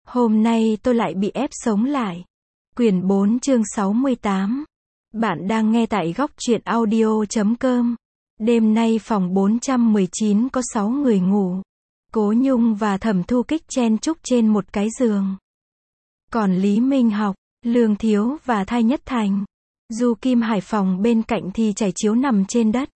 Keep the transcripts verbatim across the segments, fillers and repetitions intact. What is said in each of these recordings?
Hôm nay tôi lại bị ép sống lại. Quyển bốn chương sáu mươi tám. Bạn đang nghe tại góc truyện audio chấm com. Đêm nay phòng bốn trăm mười chín có sáu người ngủ. Cố Nhung và Thẩm Thu Kích chen chúc trên một cái giường. Còn Lý Minh Học, Lương Thiếu và Thai Nhất Thành, Du Kim Hải phòng bên cạnh thì trải chiếu nằm trên đất.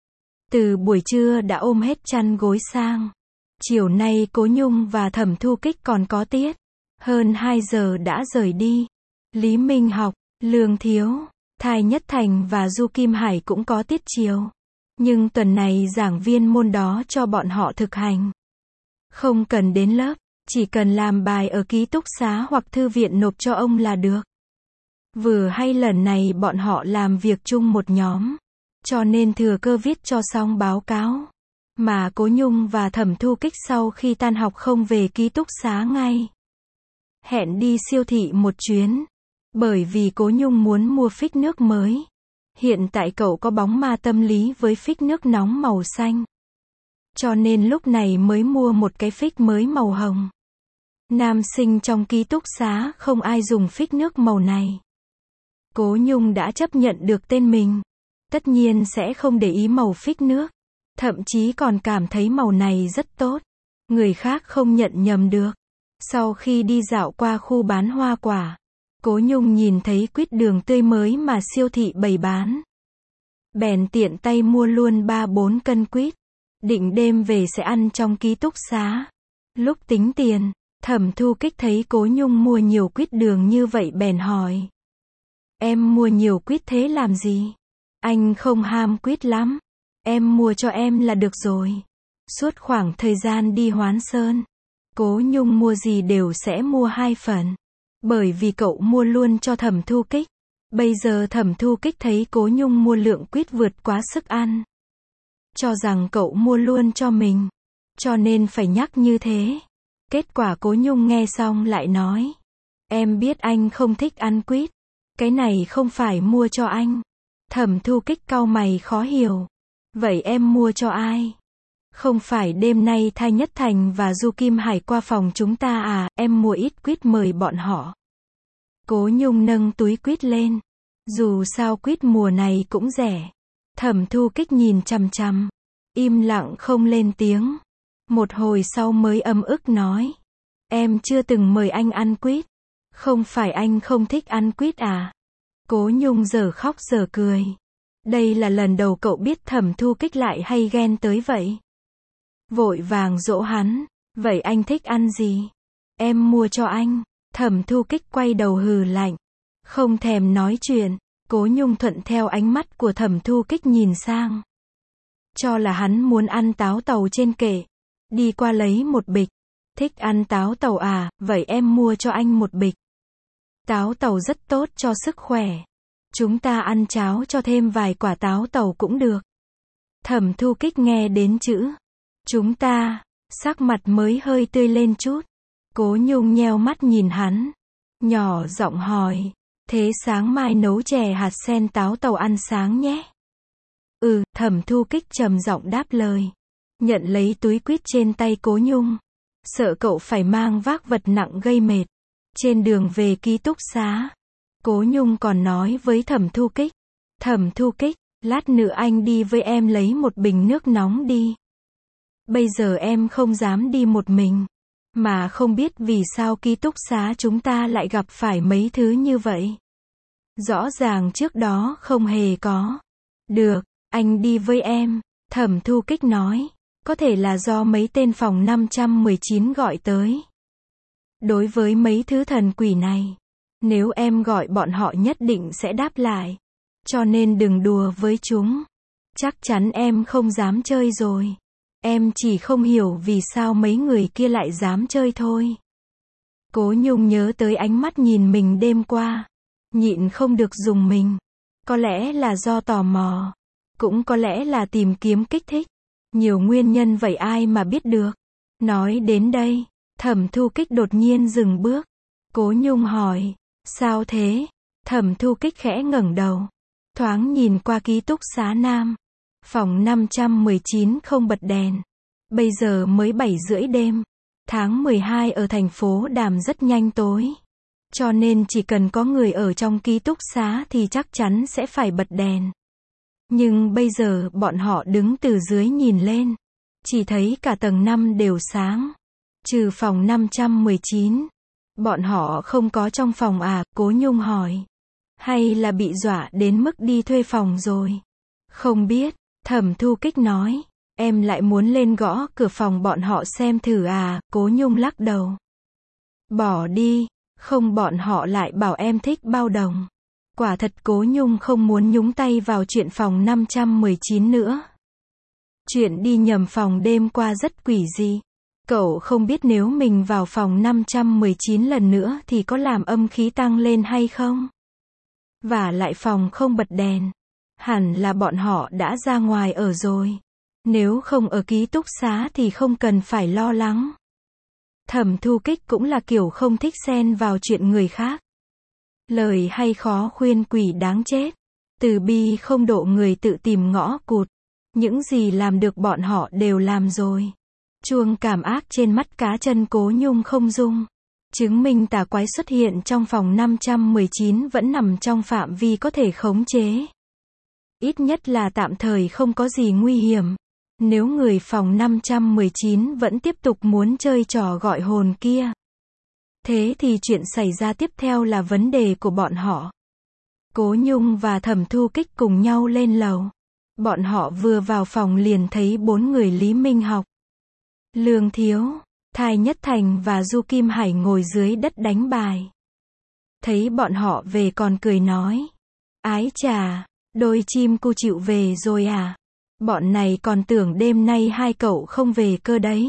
Từ buổi trưa đã ôm hết chăn gối sang. Chiều nay Cố Nhung và Thẩm Thu Kích còn có tiết. Hơn hai giờ đã rời đi. Lý Minh Học, Lương Thiếu, Thai Nhất Thành và Du Kim Hải cũng có tiết chiều. Nhưng tuần này giảng viên môn đó cho bọn họ thực hành. Không cần đến lớp, chỉ cần làm bài ở ký túc xá hoặc thư viện nộp cho ông là được. Vừa hay lần này bọn họ làm việc chung một nhóm, cho nên thừa cơ viết cho xong báo cáo. Mà Cố Nhung và Thẩm Thu Kích sau khi tan học không về ký túc xá ngay. Hẹn đi siêu thị một chuyến. Bởi vì Cố Nhung muốn mua phích nước mới. Hiện tại cậu có bóng ma tâm lý với phích nước nóng màu xanh. Cho nên lúc này mới mua một cái phích mới màu hồng. Nam sinh trong ký túc xá không ai dùng phích nước màu này. Cố Nhung đã chấp nhận được tên mình. Tất nhiên sẽ không để ý màu phích nước. Thậm chí còn cảm thấy màu này rất tốt. Người khác không nhận nhầm được. Sau khi đi dạo qua khu bán hoa quả, Cố Nhung nhìn thấy quýt đường tươi mới mà siêu thị bày bán. Bèn tiện tay mua luôn ba bốn cân quýt. Định đêm về sẽ ăn trong ký túc xá. Lúc tính tiền, Thẩm Thu Kích thấy Cố Nhung mua nhiều quýt đường như vậy bèn hỏi. Em mua nhiều quýt thế làm gì? Anh không ham quýt lắm. Em mua cho em là được rồi. Suốt khoảng thời gian đi Hoán Sơn, Cố Nhung mua gì đều sẽ mua hai phần. Bởi vì cậu mua luôn cho Thẩm Thu Kích. Bây giờ Thẩm Thu Kích thấy Cố Nhung mua lượng quýt vượt quá sức ăn. Cho rằng cậu mua luôn cho mình. Cho nên phải nhắc như thế. Kết quả Cố Nhung nghe xong lại nói. Em biết anh không thích ăn quýt. Cái này không phải mua cho anh. Thẩm Thu Kích cau mày khó hiểu. Vậy em mua cho ai? Không phải đêm nay Thai Nhất Thành và Du Kim Hải qua phòng chúng ta à, em mua ít quýt mời bọn họ. Cố Nhung nâng túi quýt lên. Dù sao quýt mùa này cũng rẻ. Thẩm Thu Kích nhìn chằm chằm. Im lặng không lên tiếng. Một hồi sau mới ấm ức nói. Em chưa từng mời anh ăn quýt. Không phải anh không thích ăn quýt à? Cố Nhung giờ khóc giờ cười. Đây là lần đầu cậu biết Thẩm Thu Kích lại hay ghen tới vậy. Vội vàng dỗ hắn. Vậy anh thích ăn gì? Em mua cho anh. Thẩm Thu Kích quay đầu hừ lạnh. Không thèm nói chuyện. Cố Nhung thuận theo ánh mắt của Thẩm Thu Kích nhìn sang. Cho là hắn muốn ăn táo tàu trên kệ. Đi qua lấy một bịch. Thích ăn táo tàu à, vậy em mua cho anh một bịch. Táo tàu rất tốt cho sức khỏe. Chúng ta ăn cháo cho thêm vài quả táo tàu cũng được. Thẩm Thu Kích nghe đến chữ chúng ta, sắc mặt mới hơi tươi lên chút. Cố Nhung nheo mắt nhìn hắn. Nhỏ giọng hỏi. Thế sáng mai nấu chè hạt sen táo tàu ăn sáng nhé. Ừ, Thẩm Thu Kích trầm giọng đáp lời. Nhận lấy túi quýt trên tay Cố Nhung. Sợ cậu phải mang vác vật nặng gây mệt. Trên đường về ký túc xá, Cố Nhung còn nói với Thẩm Thu Kích. Thẩm Thu Kích, lát nữa anh đi với em lấy một bình nước nóng đi. Bây giờ em không dám đi một mình. Mà không biết vì sao ký túc xá chúng ta lại gặp phải mấy thứ như vậy. Rõ ràng trước đó không hề có. Được, anh đi với em. Thẩm Thu Kích nói. Có thể là do mấy tên phòng năm trăm mười chín gọi tới. Đối với mấy thứ thần quỷ này, nếu em gọi bọn họ nhất định sẽ đáp lại. Cho nên đừng đùa với chúng. Chắc chắn em không dám chơi rồi. Em chỉ không hiểu vì sao mấy người kia lại dám chơi thôi. Cố Nhung nhớ tới ánh mắt nhìn mình đêm qua. Nhịn không được dùng mình. Có lẽ là do tò mò. Cũng có lẽ là tìm kiếm kích thích. Nhiều nguyên nhân vậy ai mà biết được. Nói đến đây, Thẩm Thu Kích đột nhiên dừng bước. Cố Nhung hỏi. Sao thế? Thẩm Thu Kích khẽ ngẩng đầu. Thoáng nhìn qua ký túc xá nam. Phòng năm trăm mười chín không bật đèn. Bây giờ mới bảy rưỡi đêm. Tháng mười hai ở thành phố Đàm rất nhanh tối. Cho nên chỉ cần có người ở trong ký túc xá thì chắc chắn sẽ phải bật đèn. Nhưng bây giờ bọn họ đứng từ dưới nhìn lên. Chỉ thấy cả tầng năm đều sáng. Trừ phòng năm trăm mười chín. Bọn họ không có trong phòng à, Cố Nhung hỏi. Hay là bị dọa đến mức đi thuê phòng rồi? Không biết, Thẩm Thu Kích nói. Em lại muốn lên gõ cửa phòng bọn họ xem thử à, Cố Nhung lắc đầu. Bỏ đi, không bọn họ lại bảo em thích bao đồng. Quả thật Cố Nhung không muốn nhúng tay vào chuyện phòng năm trăm mười chín nữa. Chuyện đi nhầm phòng đêm qua rất quỷ dị. Cậu không biết nếu mình vào phòng năm trăm mười chín lần nữa thì có làm âm khí tăng lên hay không? Và lại phòng không bật đèn. Hẳn là bọn họ đã ra ngoài ở rồi. Nếu không ở ký túc xá thì không cần phải lo lắng. Thẩm Thu Kích cũng là kiểu không thích xen vào chuyện người khác. Lời hay khó khuyên quỷ đáng chết. Từ bi không độ người tự tìm ngõ cụt. Những gì làm được bọn họ đều làm rồi. Chuông cảm ác trên mắt cá chân Cố Nhung không rung. Chứng minh tà quái xuất hiện trong phòng năm trăm mười chín vẫn nằm trong phạm vi có thể khống chế. Ít nhất là tạm thời không có gì nguy hiểm. Nếu người phòng năm trăm mười chín vẫn tiếp tục muốn chơi trò gọi hồn kia. Thế thì chuyện xảy ra tiếp theo là vấn đề của bọn họ. Cố Nhung và Thẩm Thu Kích cùng nhau lên lầu. Bọn họ vừa vào phòng liền thấy bốn người Lý Minh Học, Lương Thiếu, Thai Nhất Thành và Du Kim Hải ngồi dưới đất đánh bài. Thấy bọn họ về còn cười nói. Ái chà, đôi chim cu chịu về rồi à? Bọn này còn tưởng đêm nay hai cậu không về cơ đấy.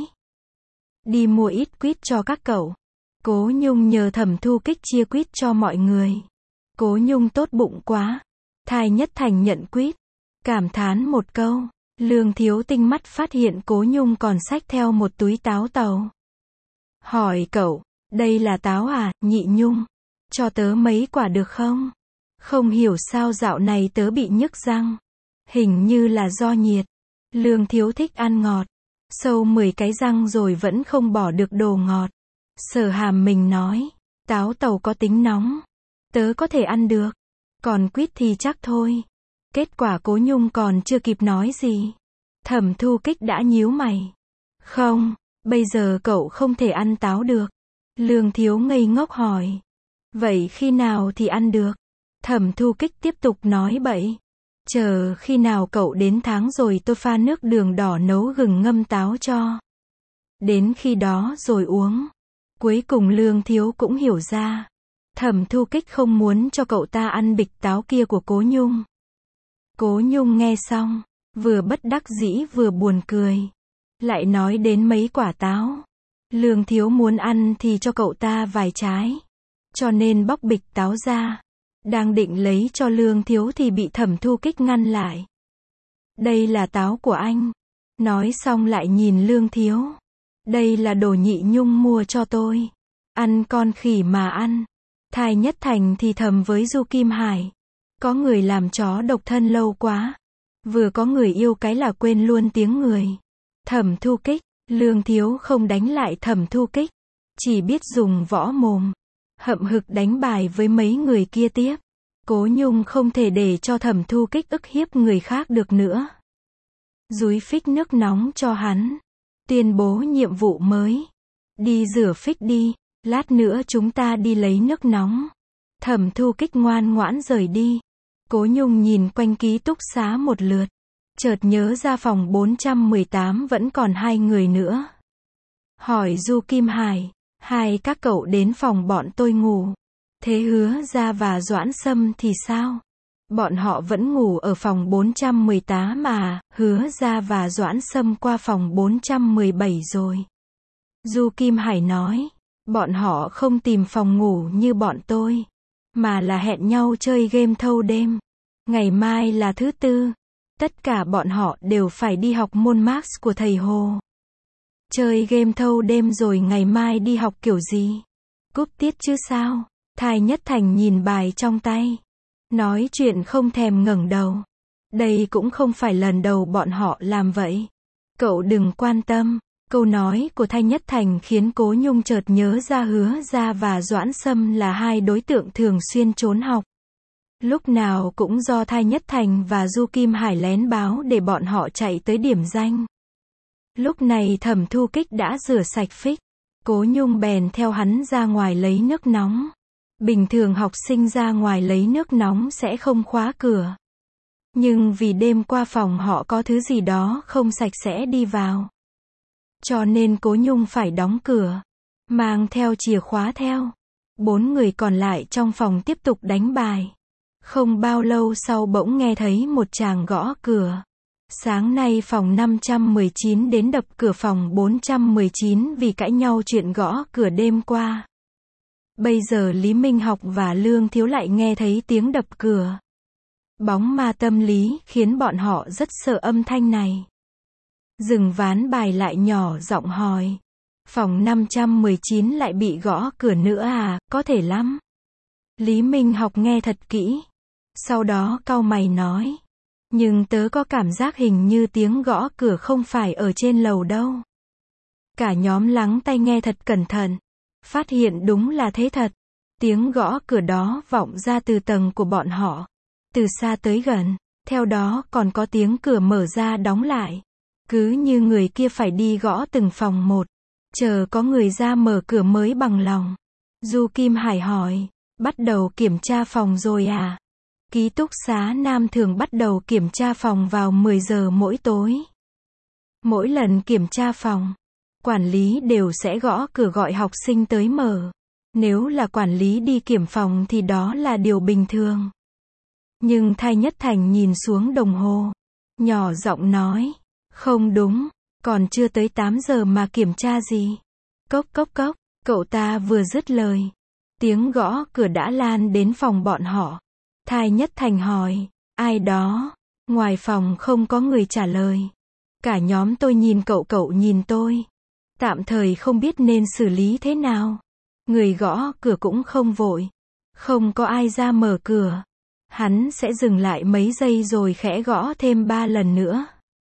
Đi mua ít quýt cho các cậu. Cố Nhung nhờ Thẩm Thu Kích chia quýt cho mọi người. Cố Nhung tốt bụng quá. Thai Nhất Thành nhận quýt. Cảm thán một câu. Lương Thiếu tinh mắt phát hiện Cố Nhung còn xách theo một túi táo tàu. Hỏi cậu, đây là táo à, Nhị Nhung? Cho tớ mấy quả được không? Không hiểu sao dạo này tớ bị nhức răng. Hình như là do nhiệt. Lương Thiếu thích ăn ngọt. Sâu mười cái răng rồi vẫn không bỏ được đồ ngọt. Sở Hàm mình nói. Táo tàu có tính nóng. Tớ có thể ăn được. Còn quýt thì chắc thôi. Kết quả Cố Nhung còn chưa kịp nói gì. Thẩm Thu Kích đã nhíu mày. Không, bây giờ cậu không thể ăn táo được. Lương Thiếu ngây ngốc hỏi. Vậy khi nào thì ăn được? Thẩm Thu Kích tiếp tục nói bậy. Chờ khi nào cậu đến tháng rồi tôi pha nước đường đỏ nấu gừng ngâm táo cho. Đến khi đó rồi uống. Cuối cùng Lương Thiếu cũng hiểu ra. Thẩm Thu Kích không muốn cho cậu ta ăn bịch táo kia của Cố Nhung. Cố Nhung nghe xong, vừa bất đắc dĩ vừa buồn cười. Lại nói đến mấy quả táo. Lương Thiếu muốn ăn thì cho cậu ta vài trái. Cho nên bóc bịch táo ra. Đang định lấy cho Lương Thiếu thì bị Thẩm Thu Kích ngăn lại. Đây là táo của anh. Nói xong lại nhìn Lương Thiếu. Đây là đồ Nhị Nhung mua cho tôi. Ăn con khỉ mà ăn. Thai Nhất Thành thì thầm với Du Kim Hải. Có người làm chó độc thân lâu quá. Vừa có người yêu cái là quên luôn tiếng người. Thẩm Thu Kích, Lương Thiếu không đánh lại Thẩm Thu Kích. Chỉ biết dùng võ mồm. Hậm hực đánh bài với mấy người kia tiếp. Cố Nhung không thể để cho Thẩm Thu Kích ức hiếp người khác được nữa. Dúi phích nước nóng cho hắn. Tuyên bố nhiệm vụ mới. Đi rửa phích đi, lát nữa chúng ta đi lấy nước nóng. Thẩm Thu Kích ngoan ngoãn rời đi. Cố Nhung nhìn quanh ký túc xá một lượt. Chợt nhớ ra phòng bốn trăm mười tám vẫn còn hai người nữa. Hỏi Du Kim Hải. Hai các cậu đến phòng bọn tôi ngủ. Thế Hứa Gia và Doãn Sâm thì sao? Bọn họ vẫn ngủ ở phòng bốn trăm mười tám mà. Hứa Gia và Doãn Sâm qua phòng bốn trăm mười bảy rồi. Du Kim Hải nói. Bọn họ không tìm phòng ngủ như bọn tôi. Mà là hẹn nhau chơi game thâu đêm. Ngày mai là thứ tư. Tất cả bọn họ đều phải đi học môn Max của thầy Hồ. Chơi game thâu đêm rồi ngày mai đi học kiểu gì? Cúp tiết chứ sao? Thai Nhất Thành nhìn bài trong tay. Nói chuyện không thèm ngẩng đầu. Đây cũng không phải lần đầu bọn họ làm vậy. Cậu đừng quan tâm. Câu nói của Thay Nhất Thành khiến Cố Nhung chợt nhớ ra Hứa Gia và Doãn Sâm là hai đối tượng thường xuyên trốn học. Lúc nào cũng do Thay Nhất Thành và Du Kim Hải lén báo để bọn họ chạy tới điểm danh. Lúc này Thẩm Thu Kích đã rửa sạch phích. Cố Nhung bèn theo hắn ra ngoài lấy nước nóng. Bình thường học sinh ra ngoài lấy nước nóng sẽ không khóa cửa. Nhưng vì đêm qua phòng họ có thứ gì đó không sạch sẽ đi vào. Cho nên Cố Nhung phải đóng cửa. Mang theo chìa khóa theo. Bốn người còn lại trong phòng tiếp tục đánh bài. Không bao lâu sau bỗng nghe thấy một chàng gõ cửa. Sáng nay phòng năm trăm mười chín đến đập cửa phòng bốn trăm mười chín vì cãi nhau chuyện gõ cửa đêm qua. Bây giờ Lý Minh Học và Lương Thiếu lại nghe thấy tiếng đập cửa. Bóng ma tâm lý khiến bọn họ rất sợ âm thanh này. Dừng ván bài lại nhỏ giọng hỏi. Phòng năm trăm mười chín lại bị gõ cửa nữa à, có thể lắm. Lý Minh Học nghe thật kỹ. Sau đó cau mày nói. Nhưng tớ có cảm giác hình như tiếng gõ cửa không phải ở trên lầu đâu. Cả nhóm lắng tai nghe thật cẩn thận. Phát hiện đúng là thế thật. Tiếng gõ cửa đó vọng ra từ tầng của bọn họ. Từ xa tới gần. Theo đó còn có tiếng cửa mở ra đóng lại. Cứ như người kia phải đi gõ từng phòng một. Chờ có người ra mở cửa mới bằng lòng. Du Kim Hải hỏi. Bắt đầu kiểm tra phòng rồi à? Ký túc xá Nam thường bắt đầu kiểm tra phòng vào mười giờ mỗi tối. Mỗi lần kiểm tra phòng, quản lý đều sẽ gõ cửa gọi học sinh tới mở. Nếu là quản lý đi kiểm phòng thì đó là điều bình thường. Nhưng Thay Nhất Thành nhìn xuống đồng hồ, nhỏ giọng nói, không đúng, còn chưa tới tám giờ mà kiểm tra gì. Cốc cốc cốc, cậu ta vừa dứt lời. Tiếng gõ cửa đã lan đến phòng bọn họ. Thay Nhất Thành hỏi, ai đó? Ngoài phòng không có người trả lời. Cả nhóm tôi nhìn cậu cậu nhìn tôi. Tạm thời không biết nên xử lý thế nào. Người gõ cửa cũng không vội. Không có ai ra mở cửa. Hắn sẽ dừng lại mấy giây rồi khẽ gõ thêm ba lần nữa.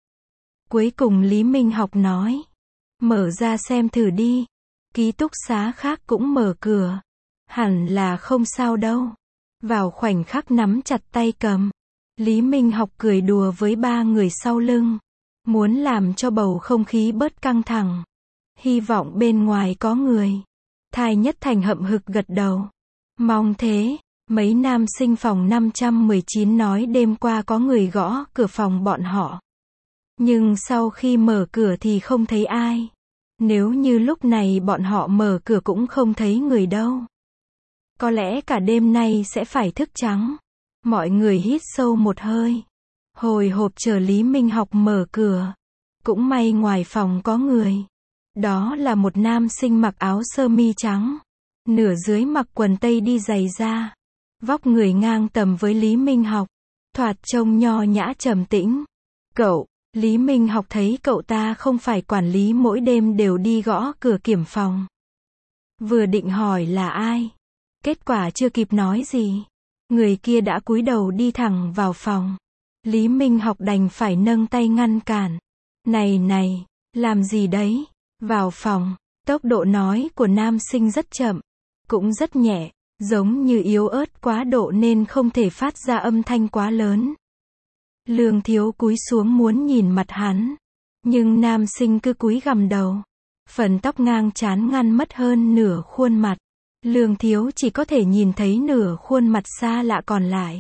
Cuối cùng Lý Minh Học nói. Mở ra xem thử đi. Ký túc xá khác cũng mở cửa. Hẳn là không sao đâu. Vào khoảnh khắc nắm chặt tay cầm. Lý Minh Học cười đùa với ba người sau lưng. Muốn làm cho bầu không khí bớt căng thẳng. Hy vọng bên ngoài có người. Thay Nhất Thành hậm hực gật đầu. Mong thế. Mấy nam sinh phòng năm trăm mười chín nói đêm qua có người gõ cửa phòng bọn họ. Nhưng sau khi mở cửa thì không thấy ai. Nếu như lúc này bọn họ mở cửa cũng không thấy người đâu. Có lẽ cả đêm nay sẽ phải thức trắng. Mọi người hít sâu một hơi. Hồi hộp chờ Lý Minh Học mở cửa. Cũng may ngoài phòng có người. Đó là một nam sinh mặc áo sơ mi trắng. Nửa dưới mặc quần tây đi giày da. Vóc người ngang tầm với Lý Minh Học. Thoạt trông nho nhã trầm tĩnh. Cậu, Lý Minh Học thấy cậu ta không phải quản lý mỗi đêm đều đi gõ cửa kiểm phòng. Vừa định hỏi là ai. Kết quả chưa kịp nói gì. Người kia đã cúi đầu đi thẳng vào phòng. Lý Minh Học đành phải nâng tay ngăn cản. Này này, làm gì đấy? Vào phòng. Tốc độ nói của nam sinh rất chậm. Cũng rất nhẹ. Giống như yếu ớt quá độ nên không thể phát ra âm thanh quá lớn. Lương Thiếu cúi xuống muốn nhìn mặt hắn. Nhưng nam sinh cứ cúi gằm đầu. Phần tóc ngang trán ngăn mất hơn nửa khuôn mặt. Lương Thiếu chỉ có thể nhìn thấy nửa khuôn mặt xa lạ còn lại.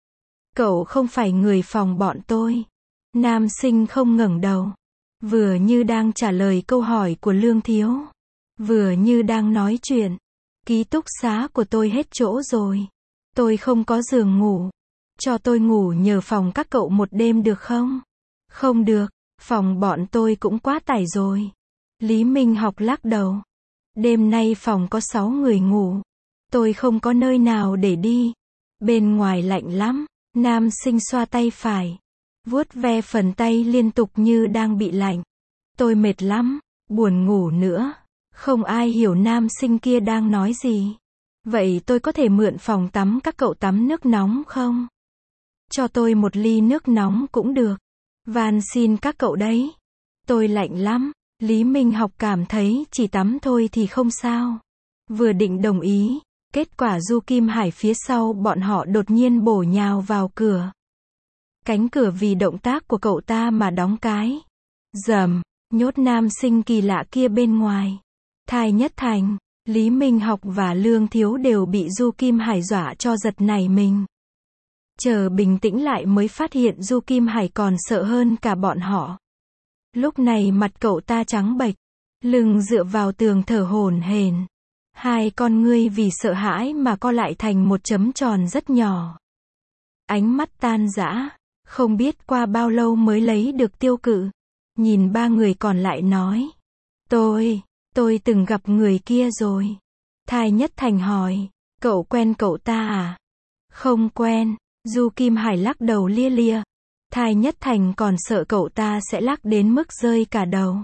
Cậu không phải người phòng bọn tôi. Nam sinh không ngẩng đầu. Vừa như đang trả lời câu hỏi của Lương Thiếu. Vừa như đang nói chuyện. Ký túc xá của tôi hết chỗ rồi. Tôi không có giường ngủ. Cho tôi ngủ nhờ phòng các cậu một đêm được không? Không được. Phòng bọn tôi cũng quá tải rồi. Lý Minh Học lắc đầu. Đêm nay phòng có sáu người ngủ. Tôi không có nơi nào để đi. Bên ngoài lạnh lắm. Nam sinh xoa tay phải. Vuốt ve phần tay liên tục như đang bị lạnh. Tôi mệt lắm. Buồn ngủ nữa. Không ai hiểu nam sinh kia đang nói gì. Vậy tôi có thể mượn phòng tắm các cậu tắm nước nóng không? Cho tôi một ly nước nóng cũng được. Van xin các cậu đấy. Tôi lạnh lắm. Lý Minh Học cảm thấy chỉ tắm thôi thì không sao. Vừa định đồng ý, kết quả Du Kim Hải phía sau bọn họ đột nhiên bổ nhào vào cửa. Cánh cửa vì động tác của cậu ta mà đóng cái. Rầm, nhốt nam sinh kỳ lạ kia bên ngoài. Thai Nhất Thành, Lý Minh Học và Lương Thiếu đều bị Du Kim Hải dọa cho giật nảy mình. Chờ bình tĩnh lại mới phát hiện Du Kim Hải còn sợ hơn cả bọn họ. Lúc này mặt cậu ta trắng bệch, lưng dựa vào tường thở hổn hển. Hai con ngươi vì sợ hãi mà co lại thành một chấm tròn rất nhỏ. Ánh mắt tan rã, không biết qua bao lâu mới lấy được tiêu cự. Nhìn ba người còn lại nói. Tôi, tôi từng gặp người kia rồi. Thai Nhất Thành hỏi, cậu quen cậu ta à? Không quen, Du Kim Hải lắc đầu lia lia. Thai Nhất Thành còn sợ cậu ta sẽ lắc đến mức rơi cả đầu.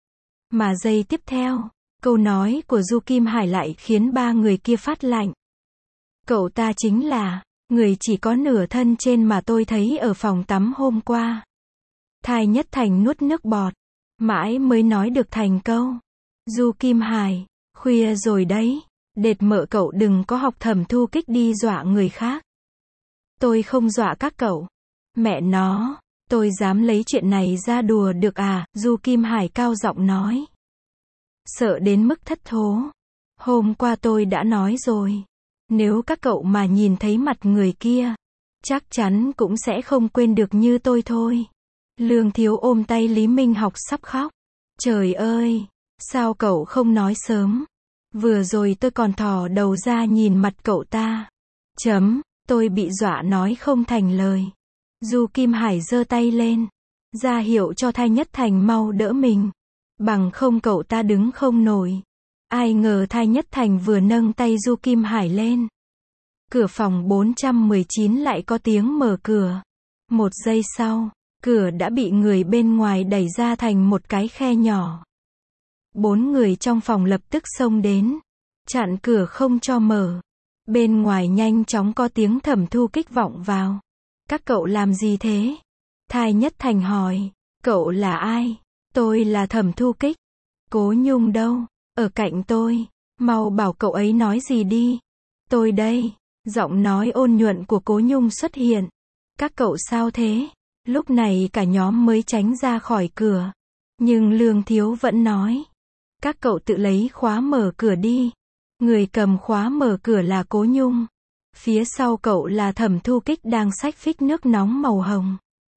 Mà giây tiếp theo, câu nói của Du Kim Hải lại khiến ba người kia phát lạnh. Cậu ta chính là người chỉ có nửa thân trên mà tôi thấy ở phòng tắm hôm qua. Thai Nhất Thành nuốt nước bọt, mãi mới nói được thành câu. Du Kim Hải, khuya rồi đấy, đệt mợ cậu đừng có học Thẩm Thu Kích đi dọa người khác. Tôi không dọa các cậu. Mẹ nó, tôi dám lấy chuyện này ra đùa được à? Du Kim Hải cao giọng nói. Sợ đến mức thất thố. Hôm qua tôi đã nói rồi. Nếu các cậu mà nhìn thấy mặt người kia, chắc chắn cũng sẽ không quên được như tôi thôi. Lương Thiếu ôm tay Lý Minh Học sắp khóc. Trời ơi, sao cậu không nói sớm? Vừa rồi tôi còn thò đầu ra nhìn mặt cậu ta. Chấm, tôi bị dọa nói không thành lời. Du Kim Hải giơ tay lên, ra hiệu cho Thai Nhất Thành mau đỡ mình. Bằng không cậu ta đứng không nổi. Ai ngờ Thai Nhất Thành vừa nâng tay Du Kim Hải lên. Cửa phòng bốn trăm mười chín lại có tiếng mở cửa. Một giây sau, cửa đã bị người bên ngoài đẩy ra thành một cái khe nhỏ. Bốn người trong phòng lập tức xông đến, chặn cửa không cho mở. Bên ngoài nhanh chóng có tiếng Thẩm Thu Kích vọng vào. Các cậu làm gì thế? Thai Nhất Thành hỏi. Cậu là ai? Tôi là Thẩm Thu Kích. Cố Nhung đâu? Ở cạnh tôi. Mau bảo cậu ấy nói gì đi. Tôi đây. Giọng nói ôn nhuận của Cố Nhung xuất hiện. Các cậu sao thế? Lúc này cả nhóm mới tránh ra khỏi cửa. Nhưng Lương Thiếu vẫn nói. Các cậu tự lấy khóa mở cửa đi. Người cầm khóa mở cửa là Cố Nhung. Phía sau cậu là Thẩm Thu Kích đang xách phích nước nóng màu hồng.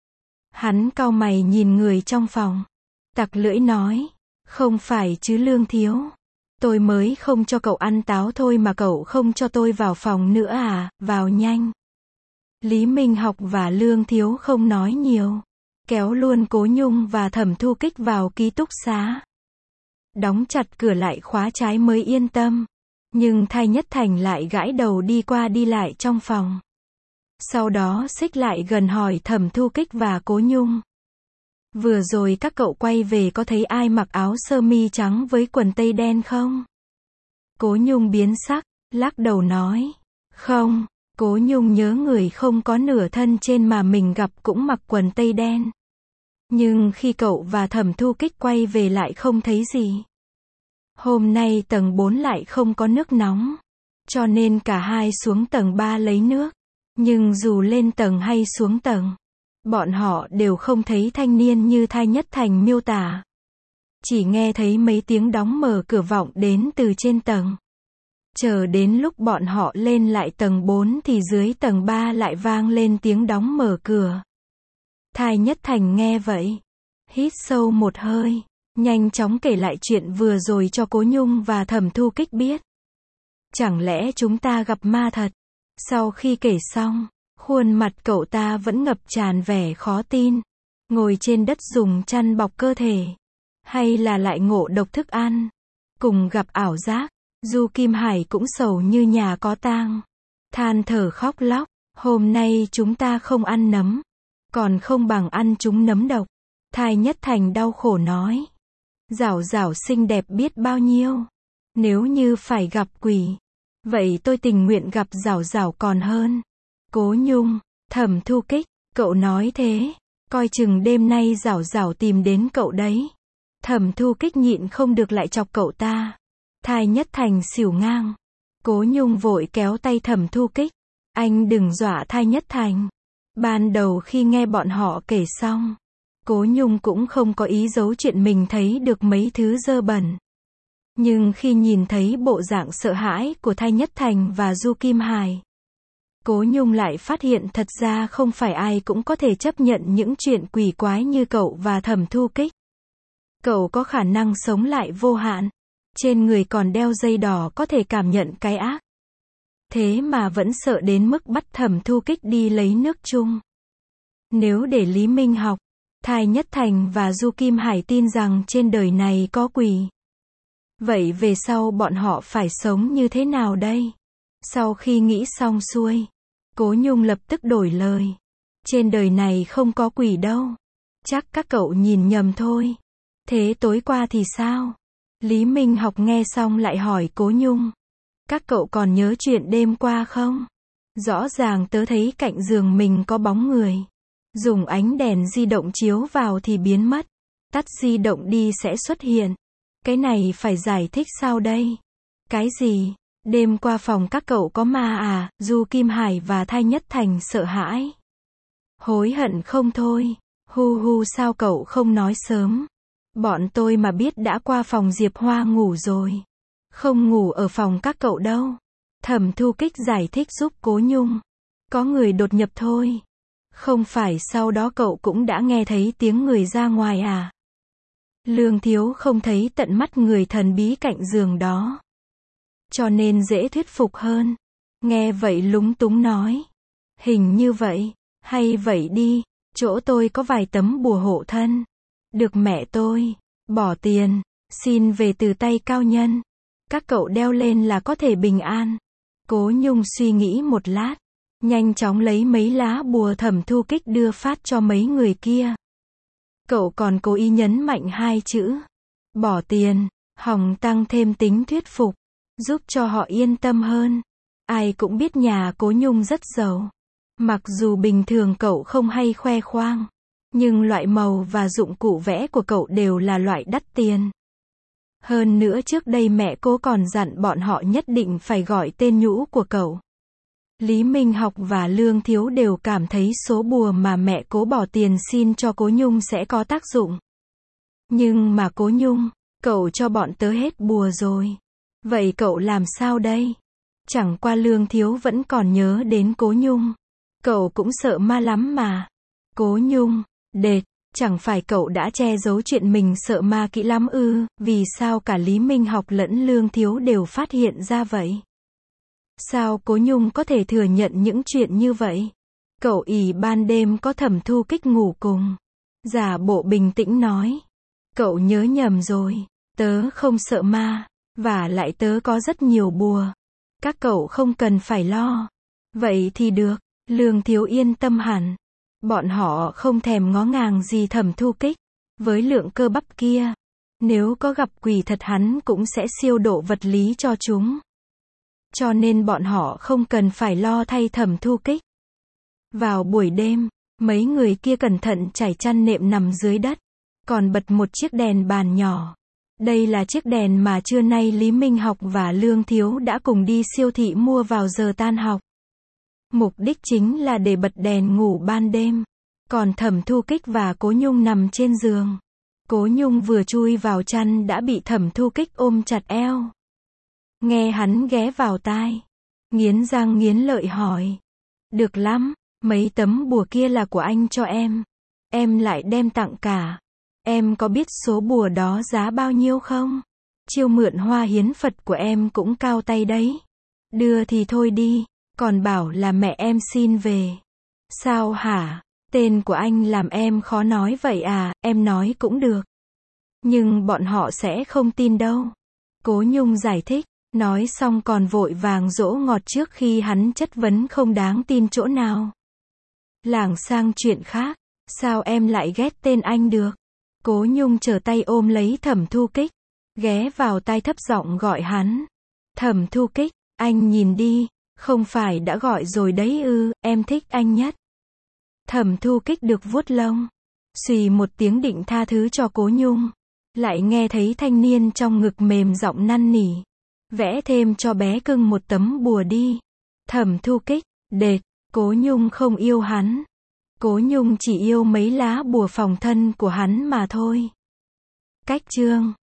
Hắn cau mày nhìn người trong phòng. Tặc lưỡi nói. Không phải chứ Lương Thiếu. Tôi mới không cho cậu ăn táo thôi mà cậu không cho tôi vào phòng nữa à, vào nhanh. Lý Minh Học và Lương Thiếu không nói nhiều. Kéo luôn Cố Nhung và Thẩm Thu Kích vào ký túc xá. Đóng chặt cửa lại khóa trái mới yên tâm. Nhưng Thai Nhất Thành lại gãi đầu đi qua đi lại trong phòng. Sau đó xích lại gần hỏi Thẩm Thu Kích và Cố Nhung. Vừa rồi các cậu quay về có thấy ai mặc áo sơ mi trắng với quần tây đen không? Cố Nhung biến sắc, lắc đầu nói. Không, Cố Nhung nhớ người không có nửa thân trên mà mình gặp cũng mặc quần tây đen. Nhưng khi cậu và Thẩm Thu Kích quay về lại không thấy gì. Hôm nay tầng bốn lại không có nước nóng. Cho nên cả hai xuống tầng ba lấy nước. Nhưng dù lên tầng hay xuống tầng, bọn họ đều không thấy thanh niên như Thai Nhất Thành miêu tả. Chỉ nghe thấy mấy tiếng đóng mở cửa vọng đến từ trên tầng. Chờ đến lúc bọn họ lên lại tầng bốn thì dưới tầng ba lại vang lên tiếng đóng mở cửa. Thai Nhất Thành nghe vậy, hít sâu một hơi, nhanh chóng kể lại chuyện vừa rồi cho Cố Nhung và Thẩm Thu Kích biết. Chẳng lẽ chúng ta gặp ma thật? Sau khi kể xong, khuôn mặt cậu ta vẫn ngập tràn vẻ khó tin. Ngồi trên đất dùng chăn bọc cơ thể. Hay là lại ngộ độc thức ăn? Cùng gặp ảo giác. Du Kim Hải cũng sầu như nhà có tang. Than thở khóc lóc. Hôm nay chúng ta không ăn nấm. Còn không bằng ăn chúng nấm độc. Thai Nhất Thành đau khổ nói. Giảo giảo xinh đẹp biết bao nhiêu. Nếu như phải gặp quỷ, vậy tôi tình nguyện gặp giảo giảo còn hơn. Cố Nhung, Thẩm Thu Kích, cậu nói thế, coi chừng đêm nay giảo giảo tìm đến cậu đấy. Thẩm Thu Kích nhịn không được lại chọc cậu ta. Thai Nhất Thành xỉu ngang. Cố Nhung vội kéo tay Thẩm Thu Kích. Anh đừng dọa Thai Nhất Thành. Ban đầu khi nghe bọn họ kể xong, Cố Nhung cũng không có ý giấu chuyện mình thấy được mấy thứ dơ bẩn. Nhưng khi nhìn thấy bộ dạng sợ hãi của Thai Nhất Thành và Du Kim Hải, Cố Nhung lại phát hiện thật ra không phải ai cũng có thể chấp nhận những chuyện quỷ quái như cậu và Thẩm Thu Kích. Cậu có khả năng sống lại vô hạn. Trên người còn đeo dây đỏ có thể cảm nhận cái ác. Thế mà vẫn sợ đến mức bắt Thẩm Thu Kích đi lấy nước chung. Nếu để Lý Minh Học, Thai Nhất Thành và Du Kim Hải tin rằng trên đời này có quỷ, vậy về sau bọn họ phải sống như thế nào đây? Sau khi nghĩ xong xuôi, Cố Nhung lập tức đổi lời. Trên đời này không có quỷ đâu. Chắc các cậu nhìn nhầm thôi. Thế tối qua thì sao? Lý Minh Học nghe xong lại hỏi Cố Nhung. Các cậu còn nhớ chuyện đêm qua không? Rõ ràng tớ thấy cạnh giường mình có bóng người. Dùng ánh đèn di động chiếu vào thì biến mất. Tắt di động đi sẽ xuất hiện. Cái này phải giải thích sao đây? Cái gì? Đêm qua phòng các cậu có ma à? Du Kim Hải và Thai Nhất Thành sợ hãi. Hối hận không thôi. Hu hu, sao cậu không nói sớm? Bọn tôi mà biết đã qua phòng Diệp Hoa ngủ rồi. Không ngủ ở phòng các cậu đâu. Thẩm Thu Kích giải thích giúp Cố Nhung. Có người đột nhập thôi. Không phải sau đó cậu cũng đã nghe thấy tiếng người ra ngoài à? Lương Thiếu không thấy tận mắt người thần bí cạnh giường đó, cho nên dễ thuyết phục hơn. Nghe vậy lúng túng nói. Hình như vậy. Hay vậy đi. Chỗ tôi có vài tấm bùa hộ thân. Được mẹ tôi bỏ tiền xin về từ tay cao nhân. Các cậu đeo lên là có thể bình an. Cố Nhung suy nghĩ một lát, nhanh chóng lấy mấy lá bùa Thẩm Thu Kích đưa phát cho mấy người kia. Cậu còn cố ý nhấn mạnh hai chữ bỏ tiền, hòng tăng thêm tính thuyết phục, giúp cho họ yên tâm hơn. Ai cũng biết nhà Cố Nhung rất giàu. Mặc dù bình thường cậu không hay khoe khoang, nhưng loại màu và dụng cụ vẽ của cậu đều là loại đắt tiền. Hơn nữa trước đây mẹ Cố còn dặn bọn họ nhất định phải gọi tên nhũ của cậu. Lý Minh Học và Lương Thiếu đều cảm thấy số bùa mà mẹ Cố bỏ tiền xin cho Cố Nhung sẽ có tác dụng. Nhưng mà Cố Nhung, cậu cho bọn tớ hết bùa rồi. Vậy cậu làm sao đây? Chẳng qua Lương Thiếu vẫn còn nhớ đến Cố Nhung. Cậu cũng sợ ma lắm mà. Cố Nhung, đệt, chẳng phải cậu đã che giấu chuyện mình sợ ma kỹ lắm ư? Vì sao cả Lý Minh Học lẫn Lương Thiếu đều phát hiện ra vậy? Sao Cố Nhung có thể thừa nhận những chuyện như vậy? Cậu ỷ ban đêm có Thẩm Thu Kích ngủ cùng, giả bộ bình tĩnh nói. Cậu nhớ nhầm rồi. Tớ không sợ ma. Và lại tớ có rất nhiều bùa. Các cậu không cần phải lo. Vậy thì được. Lương Thiếu yên tâm hẳn. Bọn họ không thèm ngó ngàng gì Thẩm Thu Kích. Với lượng cơ bắp kia, nếu có gặp quỷ thật hắn cũng sẽ siêu độ vật lý cho chúng. Cho nên bọn họ không cần phải lo thay Thẩm Thu Kích. Vào buổi đêm, mấy người kia cẩn thận trải chăn nệm nằm dưới đất, còn bật một chiếc đèn bàn nhỏ. Đây là chiếc đèn mà trưa nay Lý Minh Học và Lương Thiếu đã cùng đi siêu thị mua vào giờ tan học. Mục đích chính là để bật đèn ngủ ban đêm. Còn Thẩm Thu Kích và Cố Nhung nằm trên giường. Cố Nhung vừa chui vào chăn đã bị Thẩm Thu Kích ôm chặt eo. Nghe hắn ghé vào tai, nghiến răng nghiến lợi hỏi. Được lắm, mấy tấm bùa kia là của anh cho em. Em lại đem tặng cả. Em có biết số bùa đó giá bao nhiêu không? Chiêu mượn hoa hiến Phật của em cũng cao tay đấy. Đưa thì thôi đi, còn bảo là mẹ em xin về. Sao hả? Tên của anh làm em khó nói vậy à? Em nói cũng được, nhưng bọn họ sẽ không tin đâu. Cố Nhung giải thích, nói xong còn vội vàng dỗ ngọt trước khi hắn chất vấn không đáng tin chỗ nào. Lảng sang chuyện khác, sao em lại ghét tên anh được? Cố Nhung trở tay ôm lấy Thẩm Thu Kích, ghé vào tai thấp giọng gọi hắn. Thẩm Thu Kích, anh nhìn đi, không phải đã gọi rồi đấy ư? Em thích anh nhất. Thẩm Thu Kích được vuốt lông, xì một tiếng định tha thứ cho Cố Nhung. Lại nghe thấy thanh niên trong ngực mềm giọng năn nỉ. Vẽ thêm cho bé cưng một tấm bùa đi. Thẩm Thu Kích, đệt, Cố Nhung không yêu hắn. Cố Nhung chỉ yêu mấy lá bùa phòng thân của hắn mà thôi. Cách chương